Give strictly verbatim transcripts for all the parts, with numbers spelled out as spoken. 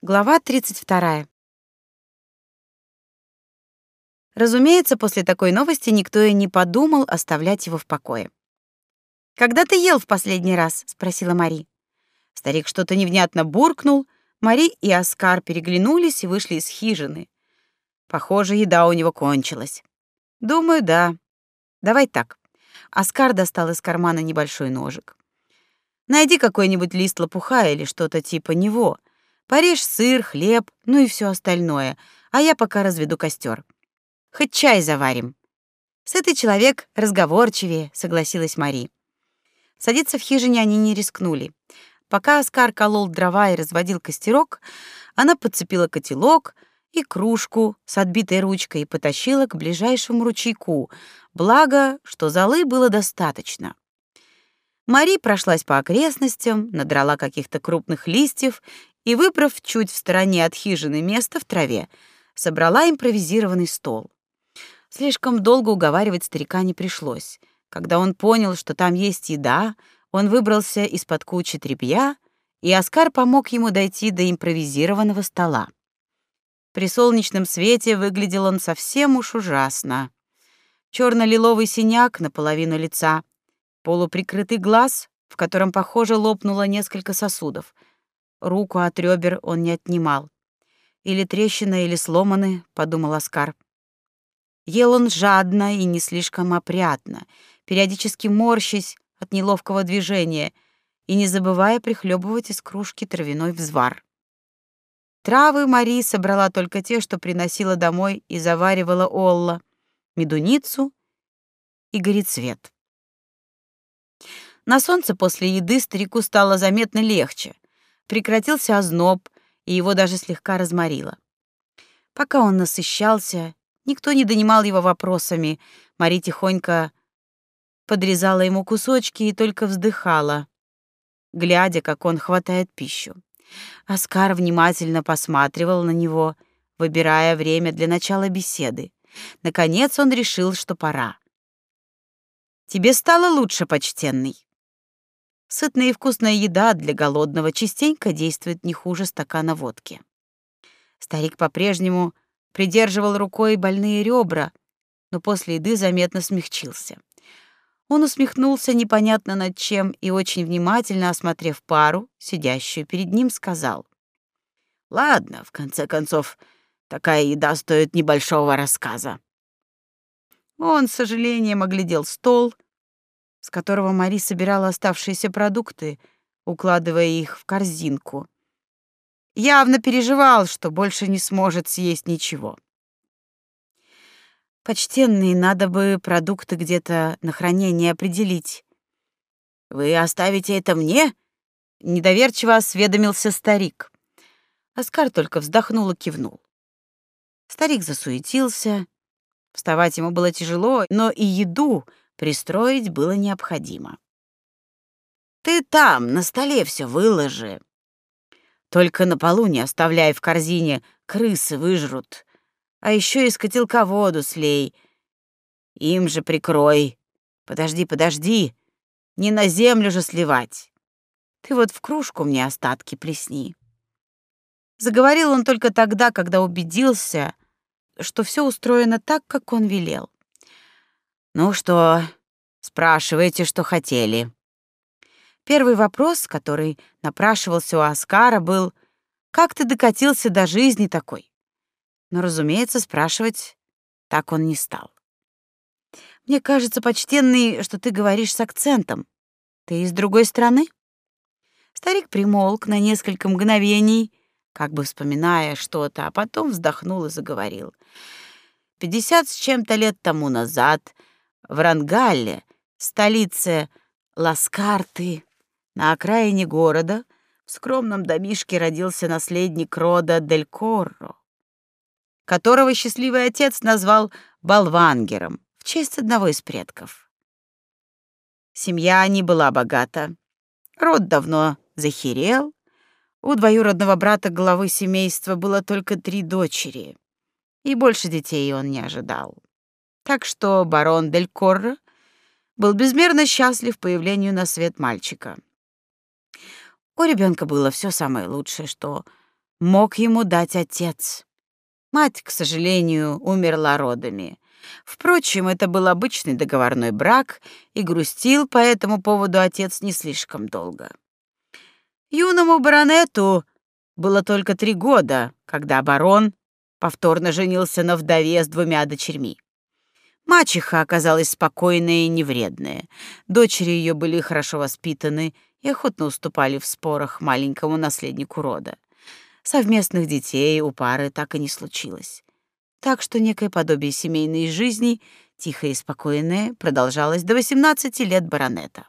Глава тридцать вторая. Разумеется, после такой новости никто и не подумал оставлять его в покое. «Когда ты ел в последний раз?» — спросила Мари. Старик что-то невнятно буркнул. Мари и Оскар переглянулись и вышли из хижины. Похоже, еда у него кончилась. «Думаю, да. Давай так». Оскар достал из кармана небольшой ножик. «Найди какой-нибудь лист лопуха или что-то типа него. Порежь сыр, хлеб, ну и все остальное, а я пока разведу костер. Хоть чай заварим». «Сытый человек разговорчивее», — согласилась Мари. Садиться в хижине они не рискнули. Пока Оскар колол дрова и разводил костерок, она подцепила котелок и кружку с отбитой ручкой и потащила к ближайшему ручейку, благо, что золы было достаточно. Мари прошлась по окрестностям, надрала каких-то крупных листьев и, выбрав чуть в стороне от хижины место в траве, собрала импровизированный стол. Слишком долго уговаривать старика не пришлось. Когда он понял, что там есть еда, он выбрался из-под кучи тряпья, и Оскар помог ему дойти до импровизированного стола. При солнечном свете выглядел он совсем уж ужасно. Черно-лиловый синяк наполовину лица, полуприкрытый глаз, в котором, похоже, лопнуло несколько сосудов. Руку от ребер он не отнимал. «Или трещина, или сломаны», — подумал Оскар. Ел он жадно и не слишком опрятно, периодически морщась от неловкого движения и не забывая прихлебывать из кружки травяной взвар. Травы Мари собрала только те, что приносила домой и заваривала Олла: медуницу и горецвет. На солнце после еды старику стало заметно легче. Прекратился озноб, и его даже слегка разморило. Пока он насыщался, никто не донимал его вопросами. Мари тихонько подрезала ему кусочки и только вздыхала, глядя, как он хватает пищу. Оскар внимательно посматривал на него, выбирая время для начала беседы. Наконец он решил, что пора. «Тебе стало лучше, почтенный?» Сытная и вкусная еда для голодного частенько действует не хуже стакана водки. Старик по-прежнему придерживал рукой больные ребра, но после еды заметно смягчился. Он усмехнулся непонятно над чем и, очень внимательно осмотрев пару, сидящую перед ним, сказал: «Ладно, в конце концов, такая еда стоит небольшого рассказа». Он с сожалением оглядел стол, с которого Мари собирала оставшиеся продукты, укладывая их в корзинку. Явно переживал, что больше не сможет съесть ничего. «Почтенный, надо бы продукты где-то на хранение определить». «Вы оставите это мне?» — недоверчиво осведомился старик. Оскар только вздохнул и кивнул. Старик засуетился. Вставать ему было тяжело, но и еду пристроить было необходимо. «Ты там, на столе все выложи. Только на полу не оставляй в корзине, крысы выжрут. А еще из котелка воду слей. Им же прикрой. Подожди, подожди, не на землю же сливать. Ты вот в кружку мне остатки плесни». Заговорил он только тогда, когда убедился, что все устроено так, как он велел. «Ну что, спрашивайте, что хотели». Первый вопрос, который напрашивался у Оскара, был: «Как ты докатился до жизни такой?» Но, разумеется, спрашивать так он не стал. «Мне кажется, почтенный, что ты говоришь с акцентом. Ты из другой страны?» Старик примолк на несколько мгновений, как бы вспоминая что-то, а потом вздохнул и заговорил. «Пятьдесят с чем-то лет тому назад в Рангалле, столице Ласкарты, на окраине города, в скромном домишке родился наследник рода Дель Корро, которого счастливый отец назвал Болвангером в честь одного из предков. Семья не была богата, род давно захирел, у двоюродного брата главы семейства было только три дочери, и больше детей он не ожидал. Так что барон Дель Корро был безмерно счастлив появлению на свет мальчика. У ребенка было все самое лучшее, что мог ему дать отец. Мать, к сожалению, умерла родами. Впрочем, это был обычный договорной брак, и грустил по этому поводу отец не слишком долго. Юному баронету было только три года, когда барон повторно женился на вдове с двумя дочерьми. Мачеха оказалась спокойная и невредная. Дочери ее были хорошо воспитаны и охотно уступали в спорах маленькому наследнику рода. Совместных детей у пары так и не случилось. Так что некое подобие семейной жизни, тихое и спокойное, продолжалось до восемнадцати лет баронета.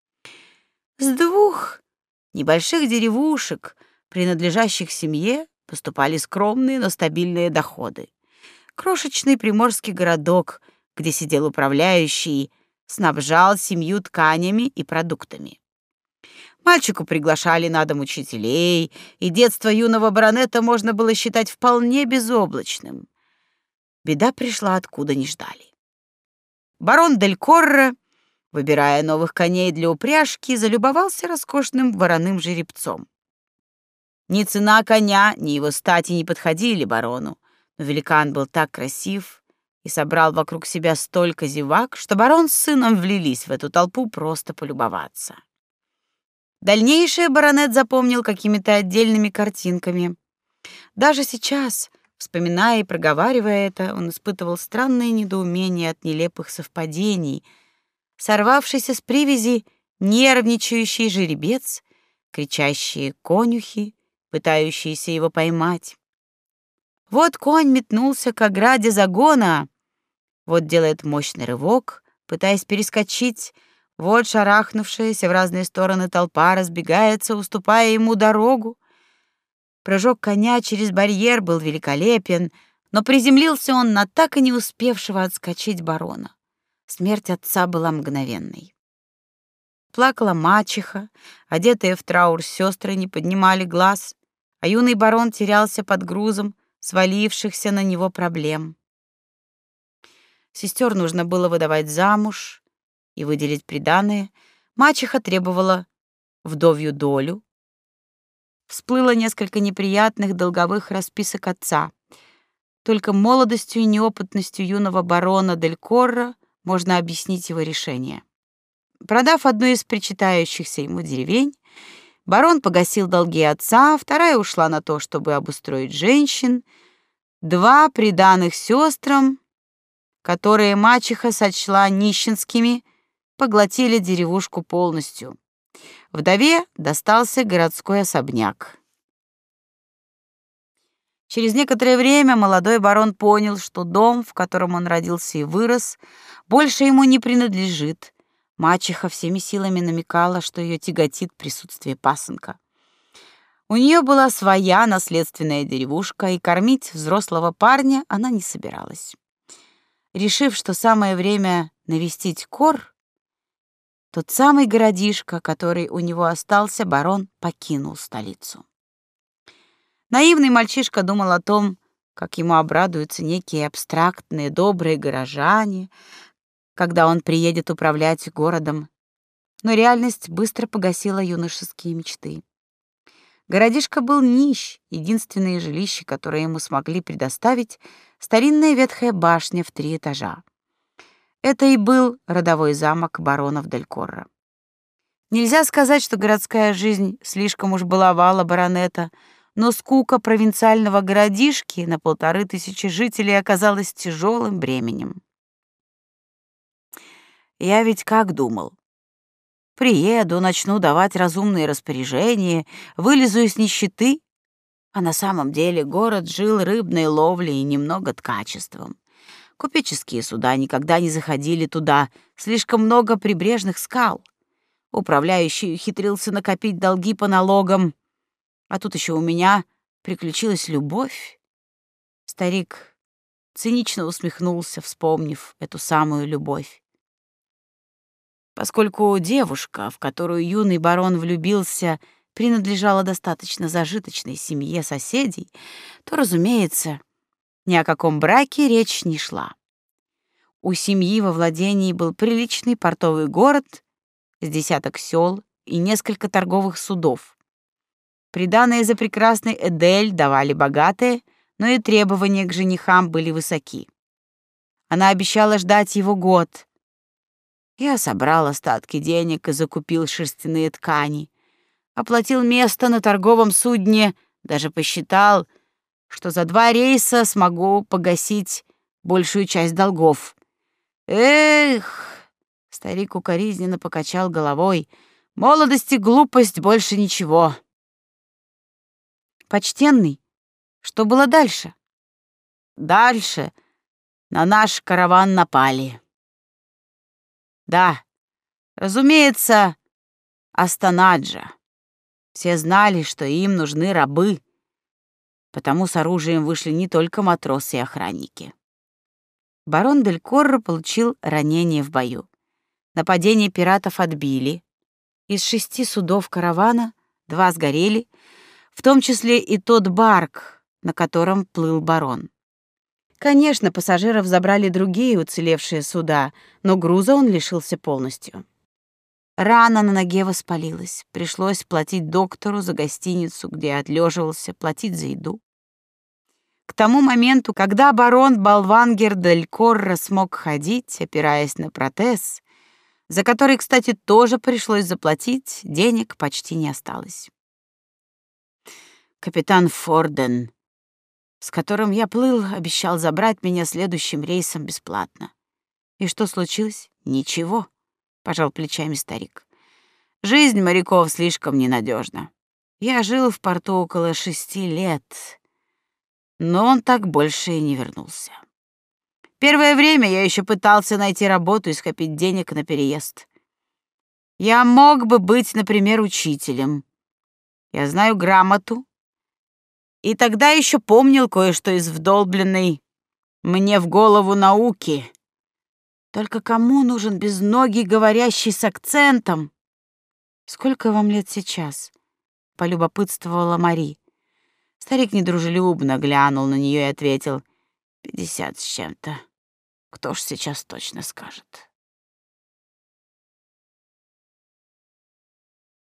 С двух небольших деревушек, принадлежащих семье, поступали скромные, но стабильные доходы. Крошечный приморский городок, где сидел управляющий, снабжал семью тканями и продуктами. Мальчику приглашали на дом учителей, и детство юного баронета можно было считать вполне безоблачным. Беда пришла, откуда не ждали. Барон Дель Корро, выбирая новых коней для упряжки, залюбовался роскошным вороным жеребцом. Ни цена коня, ни его стати не подходили барону, но великан был так красив и собрал вокруг себя столько зевак, что барон с сыном влились в эту толпу просто полюбоваться. Дальнейшее баронет запомнил какими-то отдельными картинками. Даже сейчас, вспоминая и проговаривая это, он испытывал странное недоумение от нелепых совпадений. Сорвавшийся с привязи нервничающий жеребец, кричащие конюхи, пытающиеся его поймать. Вот конь метнулся к ограде загона, вот делает мощный рывок, пытаясь перескочить, вот шарахнувшаяся в разные стороны толпа разбегается, уступая ему дорогу. Прыжок коня через барьер был великолепен, но приземлился он на так и не успевшего отскочить барона. Смерть отца была мгновенной. Плакала мачеха, одетые в траур сестры не поднимали глаз, а юный барон терялся под грузом свалившихся на него проблем. Сестер нужно было выдавать замуж и выделить приданое. Мачеха требовала вдовью долю. Всплыло несколько неприятных долговых расписок отца. Только молодостью и неопытностью юного барона Дель Корро можно объяснить его решение. Продав одну из причитающихся ему деревень, барон погасил долги отца, вторая ушла на то, чтобы обустроить женщин, два приданых сестрам, которые мачеха сочла нищенскими, поглотили деревушку полностью. Вдове достался городской особняк. Через некоторое время молодой барон понял, что дом, в котором он родился и вырос, больше ему не принадлежит. Мачеха всеми силами намекала, что ее тяготит присутствие пасынка. У нее была своя наследственная деревушка, и кормить взрослого парня она не собиралась. Решив, что самое время навестить Кор, тот самый городишко, который у него остался, барон покинул столицу. Наивный мальчишка думал о том, как ему обрадуются некие абстрактные добрые горожане, когда он приедет управлять городом, но реальность быстро погасила юношеские мечты. Городишко был нищ, единственное жилище, которое ему смогли предоставить, старинная ветхая башня в три этажа. Это и был родовой замок баронов Дель Корро. Нельзя сказать, что городская жизнь слишком уж баловала баронета, но скука провинциального городишки на полторы тысячи жителей оказалась тяжелым бременем. Я ведь как думал? Приеду, начну давать разумные распоряжения, вылезу из нищеты, а на самом деле город жил рыбной ловлей и немного ткачеством. Купеческие суда никогда не заходили туда, слишком много прибрежных скал. Управляющий ухитрился накопить долги по налогам, а тут еще у меня приключилась любовь. Старик цинично усмехнулся, вспомнив эту самую любовь. Поскольку девушка, в которую юный барон влюбился, принадлежала достаточно зажиточной семье соседей, то, разумеется, ни о каком браке речь не шла. У семьи во владении был приличный портовый город с десяток сел и несколько торговых судов. Приданое за прекрасной Эдель давали богатые, но и требования к женихам были высоки. Она обещала ждать его год. Я собрал остатки денег и закупил шерстяные ткани, оплатил место на торговом судне, даже посчитал, что за два рейса смогу погасить большую часть долгов. Эх, старик укоризненно покачал головой. Молодость и глупость, больше ничего. Почтенный, что было дальше? Дальше на наш караван напали. Да, разумеется, Астанаджа. Все знали, что им нужны рабы, потому с оружием вышли не только матросы и охранники. Барон Дель Корро получил ранение в бою. Нападение пиратов отбили. Из шести судов каравана два сгорели, в том числе и тот барк, на котором плыл барон. Конечно, пассажиров забрали другие уцелевшие суда, но груза он лишился полностью. Рана на ноге воспалилась. Пришлось платить доктору за гостиницу, где отлеживался, платить за еду. К тому моменту, когда барон Болвангер Дель Корро смог ходить, опираясь на протез, за который, кстати, тоже пришлось заплатить, денег почти не осталось. Капитан Форден, с которым я плыл, обещал забрать меня следующим рейсом бесплатно. И что случилось? Ничего, пожал плечами старик. Жизнь моряков слишком ненадежна. Я жил в порту около шести лет, но он так больше и не вернулся. Первое время я еще пытался найти работу и скопить денег на переезд. Я мог бы быть, например, учителем. Я знаю грамоту, и тогда еще помнил кое-что из вдолбленной мне в голову науки. Только кому нужен безногий, говорящий с акцентом? Сколько вам лет сейчас? Полюбопытствовала Мари. Старик недружелюбно глянул на нее и ответил: пятьдесят с чем-то. Кто ж сейчас точно скажет?